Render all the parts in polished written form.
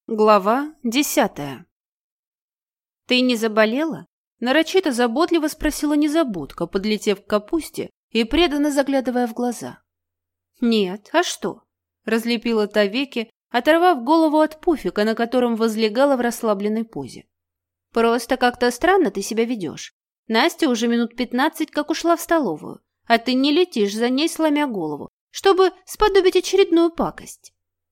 Глава 10. «Ты не заболела?» Нарочито заботливо спросила незабудка, подлетев к капусте и преданно заглядывая в глаза. «Нет, а что?» Разлепила та веки, оторвав голову от пуфика, на котором возлегала в расслабленной позе. «Просто как-то странно ты себя ведешь. Настя уже минут 15 как ушла в столовую, а ты не летишь за ней, сломя голову, чтобы сподобить очередную пакость».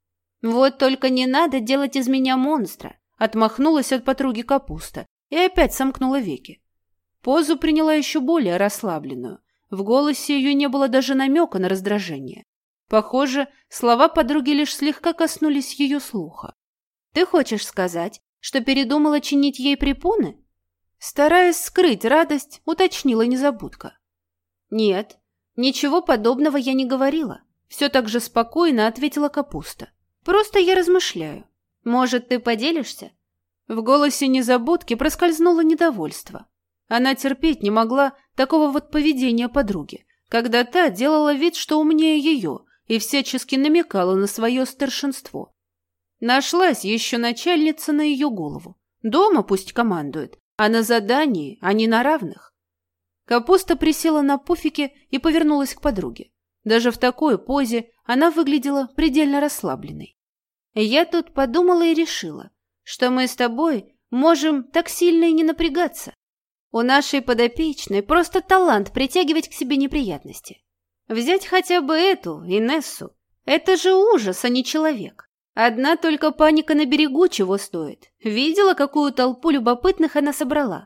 «Вот только не надо делать из меня монстра», — отмахнулась от подруги капуста и опять сомкнула веки. Позу приняла еще более расслабленную. В голосе ее не было даже намека на раздражение. Похоже, слова подруги лишь слегка коснулись ее слуха. «Ты хочешь сказать, что передумала чинить ей препоны?» Стараясь скрыть радость, уточнила незабудка. «Нет, ничего подобного я не говорила», — все так же спокойно ответила капуста. «Просто я размышляю. Может, ты поделишься?» В голосе незабудки проскользнуло недовольство. Она терпеть не могла такого вот поведения подруги, когда та делала вид, что умнее ее, и всячески намекала на свое старшинство. Нашлась еще начальница на ее голову. Дома пусть командует, а на задании они на равных. Капуста присела на пуфике и повернулась к подруге. Даже в такой позе она выглядела предельно расслабленной. «Я тут подумала и решила, что мы с тобой можем так сильно и не напрягаться. У нашей подопечной просто талант притягивать к себе неприятности. Взять хотя бы эту, Инессу. Это же ужас, а не человек. Одна только паника на берегу чего стоит. Видела, какую толпу любопытных она собрала?»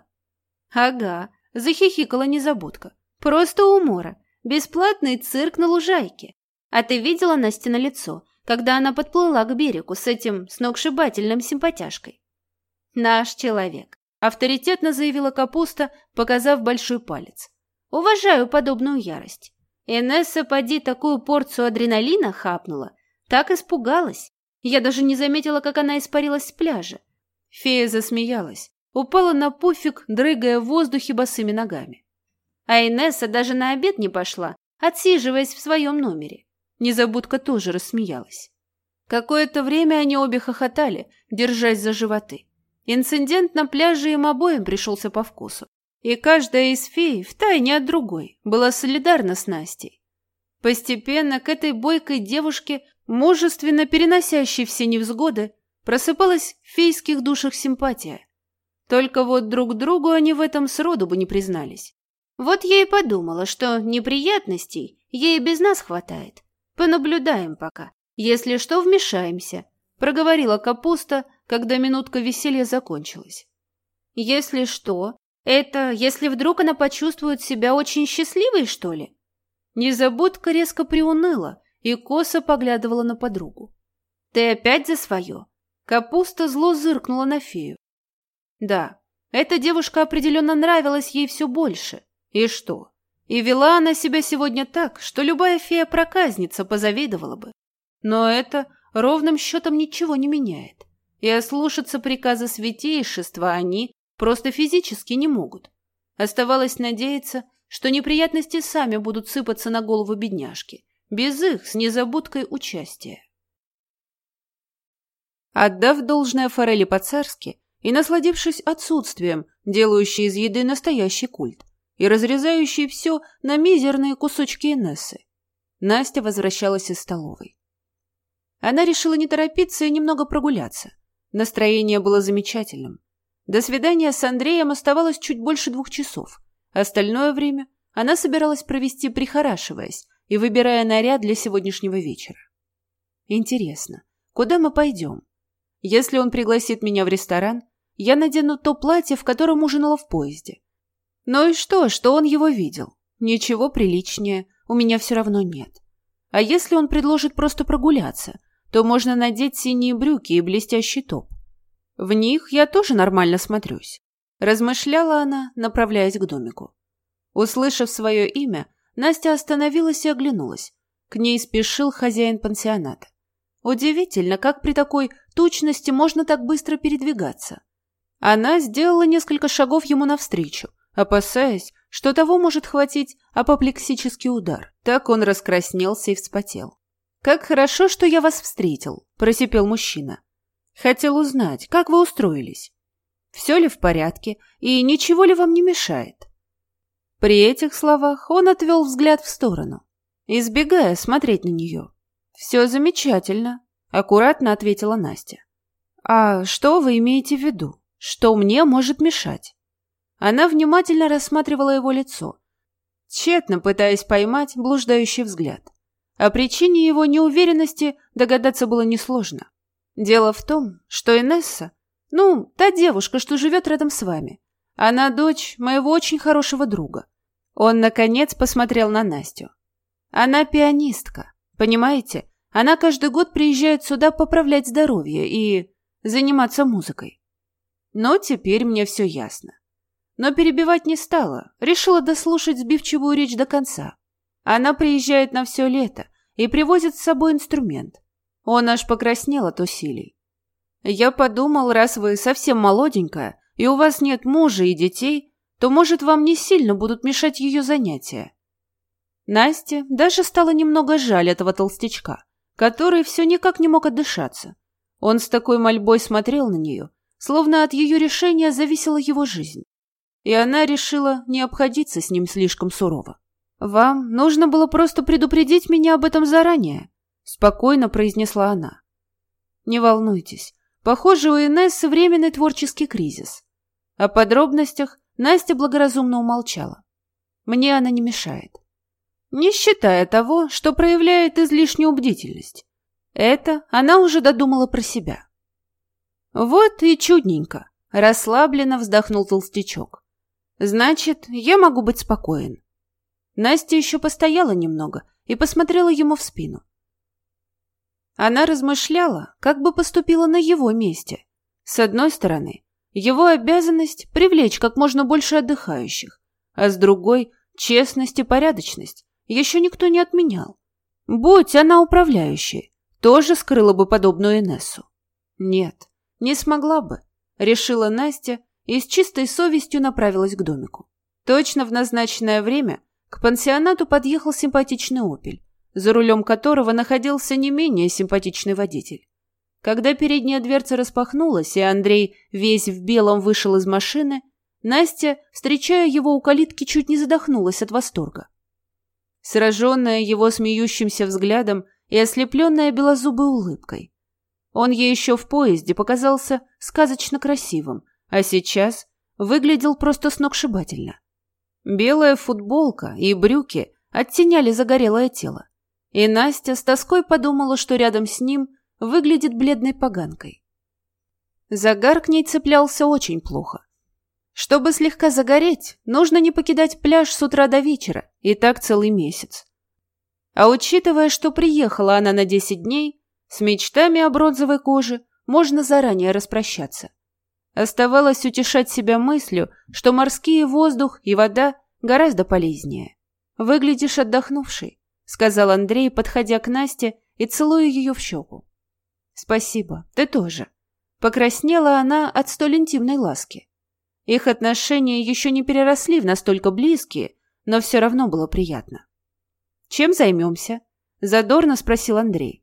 «Ага», — захихикала незабудка. «Просто умора. Бесплатный цирк на лужайке. А ты видела Настино лицо, когда она подплыла к берегу с этим сногсшибательным симпатяшкой?» «Наш человек», — авторитетно заявила капуста, показав большой палец. «Уважаю подобную ярость. Инесса, поди, такую порцию адреналина хапнула. Так испугалась. Я даже не заметила, как она испарилась с пляжа». Фея засмеялась, упала на пуфик, дрыгая в воздухе босыми ногами. А Инесса даже на обед не пошла, отсиживаясь в своем номере. Незабудка тоже рассмеялась. Какое-то время они обе хохотали, держась за животы. Инцидент на пляже им обоим пришелся по вкусу. И каждая из фей, втайне от другой, была солидарна с Настей. Постепенно к этой бойкой девушке, мужественно переносящей все невзгоды, просыпалась в фейских душах симпатия. Только вот друг другу они в этом сроду бы не признались. Вот я и подумала, что неприятностей ей без нас хватает. Понаблюдаем пока. Если что, вмешаемся, проговорила капуста, когда минутка веселья закончилась. Если что, это если вдруг она почувствует себя очень счастливой, что ли? Незабудка резко приуныла и косо поглядывала на подругу. Ты опять за свое? Капуста зло зыркнула на фею. Да, эта девушка определенно нравилась ей все больше. И что? И вела она себя сегодня так, что любая фея-проказница позавидовала бы. Но это ровным счетом ничего не меняет. И ослушаться приказа святейшества они просто физически не могут. Оставалось надеяться, что неприятности сами будут сыпаться на голову бедняжки, без их с незабудкой участия. Отдав должное форели по-царски и насладившись отсутствием, делающей из еды настоящий культ, и разрезающей все на мизерные кусочки Инессы, Настя возвращалась из столовой. Она решила не торопиться и немного прогуляться. Настроение было замечательным. До свидания с Андреем оставалось чуть больше 2 часов. Остальное время она собиралась провести, прихорашиваясь и выбирая наряд для сегодняшнего вечера. Интересно, куда мы пойдем? Если он пригласит меня в ресторан, я надену то платье, в котором ужинала в поезде. Ну и что он его видел? Ничего приличнее у меня все равно нет. А если он предложит просто прогуляться, то можно надеть синие брюки и блестящий топ. В них я тоже нормально смотрюсь, размышляла она, направляясь к домику. Услышав свое имя, Настя остановилась и оглянулась. К ней спешил хозяин пансионата. Удивительно, как при такой тучности можно так быстро передвигаться. Она сделала несколько шагов ему навстречу, опасаясь, что того может хватить апоплексический удар. Так он раскраснелся и вспотел. «Как хорошо, что я вас встретил», – просипел мужчина. Хотел узнать, как вы устроились. Все ли в порядке и ничего ли вам не мешает?» При этих словах он отвел взгляд в сторону, избегая смотреть на нее. «Все замечательно», — аккуратно ответила Настя. «А что вы имеете в виду? Что мне может мешать?» Она внимательно рассматривала его лицо, тщетно пытаясь поймать блуждающий взгляд. О причине его неуверенности догадаться было несложно. Дело в том, что Инесса, та девушка, что живет рядом с вами, она дочь моего очень хорошего друга. Он, наконец, посмотрел на Настю. Она пианистка, понимаете? Она каждый год приезжает сюда поправлять здоровье и заниматься музыкой. Но теперь мне все ясно. Но перебивать не стала, решила дослушать сбивчивую речь до конца. Она приезжает на все лето и привозит с собой инструмент. Он аж покраснел от усилий. Я подумал, раз вы совсем молоденькая, и у вас нет мужа и детей, то, может, вам не сильно будут мешать ее занятия. Насте даже стало немного жаль этого толстячка, который все никак не мог отдышаться. Он с такой мольбой смотрел на нее, словно от ее решения зависела его жизнь. И она решила не обходиться с ним слишком сурово. «Вам нужно было просто предупредить меня об этом заранее», — спокойно произнесла она. «Не волнуйтесь, похоже, у Инессы временный творческий кризис». О подробностях Настя благоразумно умолчала. «Мне она не мешает. Не считая того, что проявляет излишнюю бдительность. Это она уже додумала про себя». «Вот и чудненько», — расслабленно вздохнул толстячок. «Значит, я могу быть спокоен». Настя еще постояла немного и посмотрела ему в спину. Она размышляла, как бы поступила на его месте. С одной стороны, его обязанность привлечь как можно больше отдыхающих, а с другой — честность и порядочность еще никто не отменял. Будь она управляющей, тоже скрыла бы подобную Инессу. Нет, не смогла бы, решила Настя и с чистой совестью направилась к домику. Точно в назначенное время к пансионату подъехал симпатичный «Опель», за рулем которого находился не менее симпатичный водитель. Когда передняя дверца распахнулась, и Андрей весь в белом вышел из машины, Настя, встречая его у калитки, чуть не задохнулась от восторга. Сраженная его смеющимся взглядом и ослепленная белозубой улыбкой. Он ей еще в поезде показался сказочно красивым, а сейчас выглядел просто сногсшибательно. Белая футболка и брюки оттеняли загорелое тело, и Настя с тоской подумала, что рядом с ним выглядит бледной поганкой. Загар к ней цеплялся очень плохо. Чтобы слегка загореть, нужно не покидать пляж с утра до вечера, и так целый месяц. А учитывая, что приехала она на 10 дней, с мечтами о бронзовой коже можно заранее распрощаться. Оставалось утешать себя мыслью, что морский воздух и вода гораздо полезнее. «Выглядишь отдохнувшей», — сказал Андрей, подходя к Насте и целуя ее в щеку. «Спасибо, ты тоже». Покраснела она от столь интимной ласки. Их отношения еще не переросли в настолько близкие, но все равно было приятно. «Чем займемся?» — задорно спросил Андрей.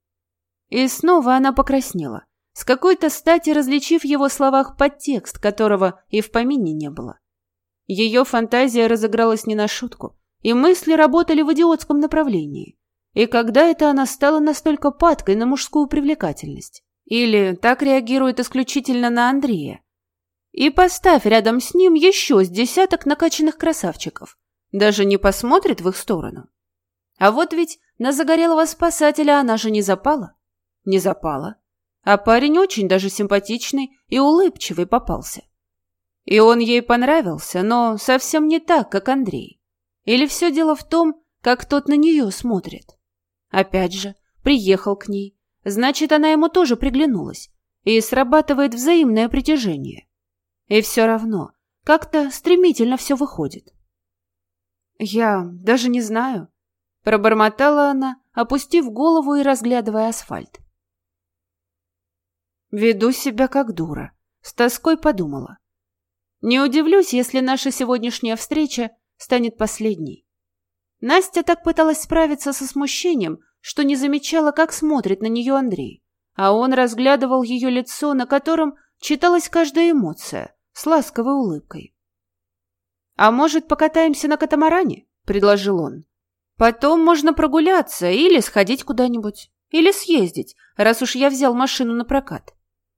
И снова она покраснела, с какой-то стати различив в его словах подтекст, которого и в помине не было. Ее фантазия разыгралась не на шутку, и мысли работали в идиотском направлении. И когда это она стала настолько падкой на мужскую привлекательность? Или так реагирует исключительно на Андрея? И поставь рядом с ним еще с десяток накачанных красавчиков. Даже не посмотрит в их сторону. А вот ведь на загорелого спасателя она же не запала. Не запала. А парень очень даже симпатичный и улыбчивый попался. И он ей понравился, но совсем не так, как Андрей. Или все дело в том, как тот на нее смотрит? Опять же, приехал к ней. Значит, она ему тоже приглянулась. И срабатывает взаимное притяжение. И все равно, как-то стремительно все выходит. «Я даже не знаю», — пробормотала она, опустив голову и разглядывая асфальт. «Веду себя как дура», — с тоской подумала. «Не удивлюсь, если наша сегодняшняя встреча станет последней». Настя так пыталась справиться со смущением, что не замечала, как смотрит на нее Андрей. а он разглядывал ее лицо, на котором читалась каждая эмоция, с ласковой улыбкой. «А может, покатаемся на катамаране?» – предложил он. «Потом можно прогуляться или сходить куда-нибудь, или съездить, раз уж я взял машину на прокат».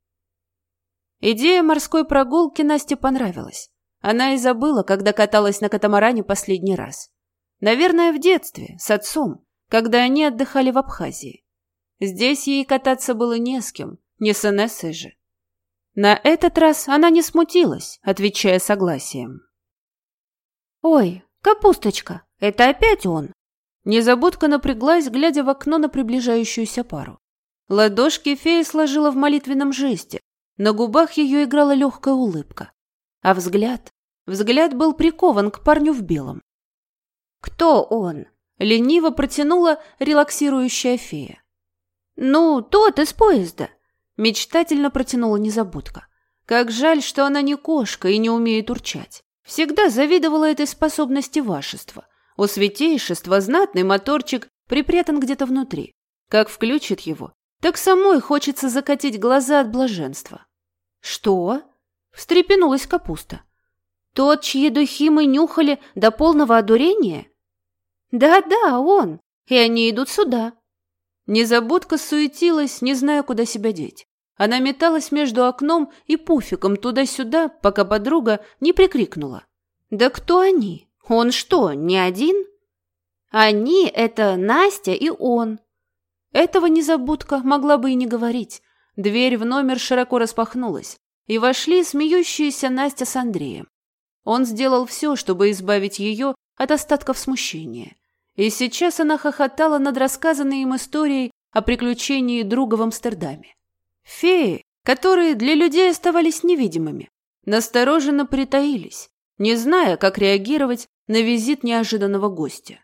Идея морской прогулки Насте понравилась. Она и забыла, когда каталась на катамаране последний раз. Наверное, в детстве, с отцом, когда они отдыхали в Абхазии. Здесь ей кататься было не с кем, не с Инессой же. На этот раз она не смутилась, отвечая согласием. «Ой, Капусточка, это опять он!» Незабудка напряглась, глядя в окно на приближающуюся пару. Ладошки фея сложила в молитвенном жесте, на губах ее играла легкая улыбка. А взгляд был прикован к парню в белом. «Кто он?» — лениво протянула релаксирующая фея. «Ну, тот из поезда», — мечтательно протянула Незабудка. Как жаль, что она не кошка и не умеет урчать. Всегда завидовала этой способности вашества. У святейшества знатный моторчик припрятан где-то внутри. Как включит его, так самой хочется закатить глаза от блаженства. «Что?» — встрепенулась Капуста. «Тот, чьи духи мы нюхали до полного одурения?» «Да-да, он, и они идут сюда». Незабудка суетилась, не зная, куда себя деть. Она металась между окном и пуфиком туда-сюда, пока подруга не прикрикнула. «Да кто они? Он что, не один?» «Они — это Настя и он». Этого Незабудка могла бы и не говорить. Дверь в номер широко распахнулась, и вошли смеющиеся Настя с Андреем. Он сделал все, чтобы избавить ее от остатков смущения. И сейчас она хохотала над рассказанной им историей о приключении друга в Амстердаме. Феи, которые для людей оставались невидимыми, настороженно притаились, не зная, как реагировать на визит неожиданного гостя.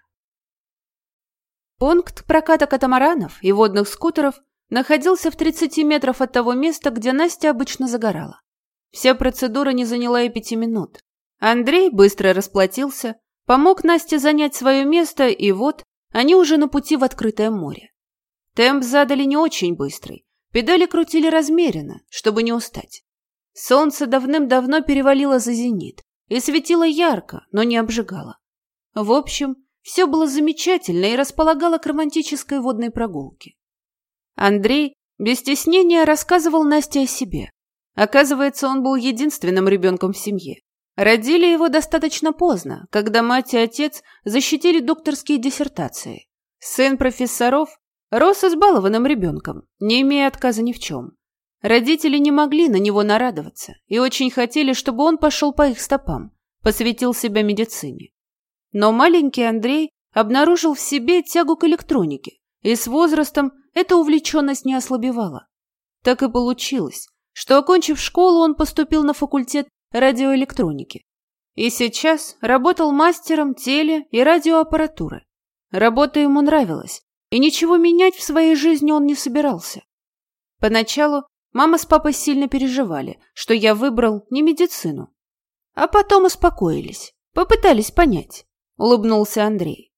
Пункт проката катамаранов и водных скутеров находился в 30 метрах от того места, где Настя обычно загорала. Вся процедура не заняла и 5 минут. Андрей быстро расплатился, помог Насте занять свое место, и вот они уже на пути в открытое море. Темп задали не очень быстрый, педали крутили размеренно, чтобы не устать. Солнце давным-давно перевалило за зенит и светило ярко, но не обжигало. В общем, все было замечательно и располагало к романтической водной прогулке. Андрей без стеснения рассказывал Насте о себе. Оказывается, он был единственным ребенком в семье. Родили его достаточно поздно, когда мать и отец защитили докторские диссертации. Сын профессоров рос избалованным ребенком, не имея отказа ни в чем. Родители не могли на него нарадоваться и очень хотели, чтобы он пошел по их стопам, посвятил себя медицине. Но маленький Андрей обнаружил в себе тягу к электронике, и с возрастом эта увлеченность не ослабевала. Так и получилось, что, окончив школу, он поступил на факультет радиоэлектроники. И сейчас работал мастером теле- и радиоаппаратуры. Работа ему нравилась, и ничего менять в своей жизни он не собирался. Поначалу мама с папой сильно переживали, что я выбрал не медицину. А потом успокоились, попытались понять, улыбнулся Андрей.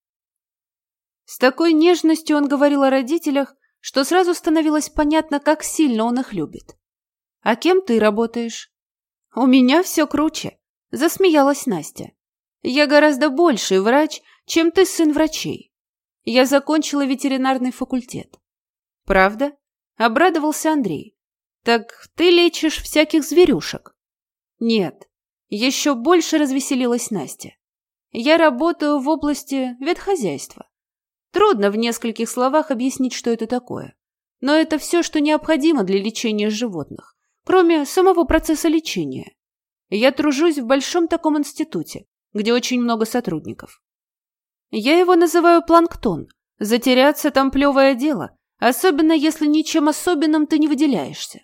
С такой нежностью он говорил о родителях, что сразу становилось понятно, как сильно он их любит. «А кем ты работаешь?» «У меня все круче», — засмеялась Настя. «Я гораздо больший врач, чем ты, сын врачей. Я закончила ветеринарный факультет». «Правда?» — обрадовался Андрей. «Так ты лечишь всяких зверюшек?» «Нет». Еще больше развеселилась Настя. «Я работаю в области ветхозяйства. Трудно в нескольких словах объяснить, что это такое. Но это все, что необходимо для лечения животных, кроме самого процесса лечения. Я тружусь в большом таком институте, где очень много сотрудников. Я его называю планктон. Затеряться там плевое дело, особенно если ничем особенным ты не выделяешься».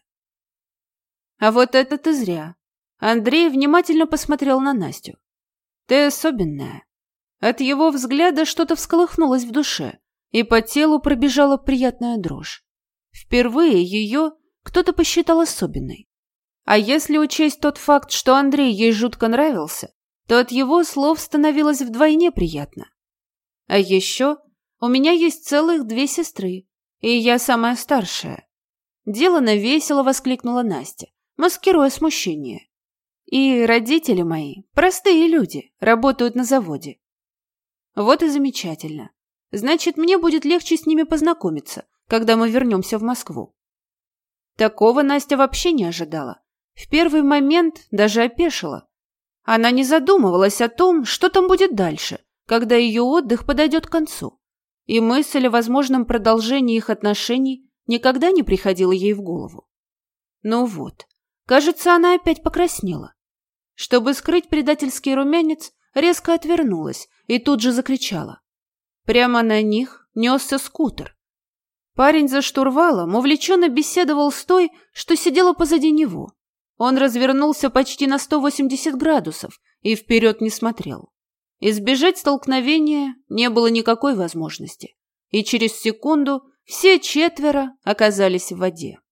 «А вот это ты зря». Андрей внимательно посмотрел на Настю. «Ты особенная». От его взгляда что-то всколыхнулось в душе, и по телу пробежала приятная дрожь. Впервые ее кто-то посчитал особенной. А если учесть тот факт, что Андрей ей жутко нравился, то от его слов становилось вдвойне приятно. А еще у меня есть целых 2 сестры, и я самая старшая. Делано весело воскликнула Настя, маскируя смущение. И родители мои, простые люди, работают на заводе. Вот и замечательно. Значит, мне будет легче с ними познакомиться, когда мы вернемся в Москву. Такого Настя вообще не ожидала. В первый момент даже опешила. Она не задумывалась о том, что там будет дальше, когда ее отдых подойдет к концу. И мысль о возможном продолжении их отношений никогда не приходила ей в голову. Ну вот, кажется, она опять покраснела. Чтобы скрыть предательский румянец, резко отвернулась и тут же закричала. Прямо на них несся скутер. Парень за штурвалом увлеченно беседовал с той, что сидела позади него. Он развернулся почти на 180 градусов и вперед не смотрел. Избежать столкновения не было никакой возможности, и через секунду все четверо оказались в воде.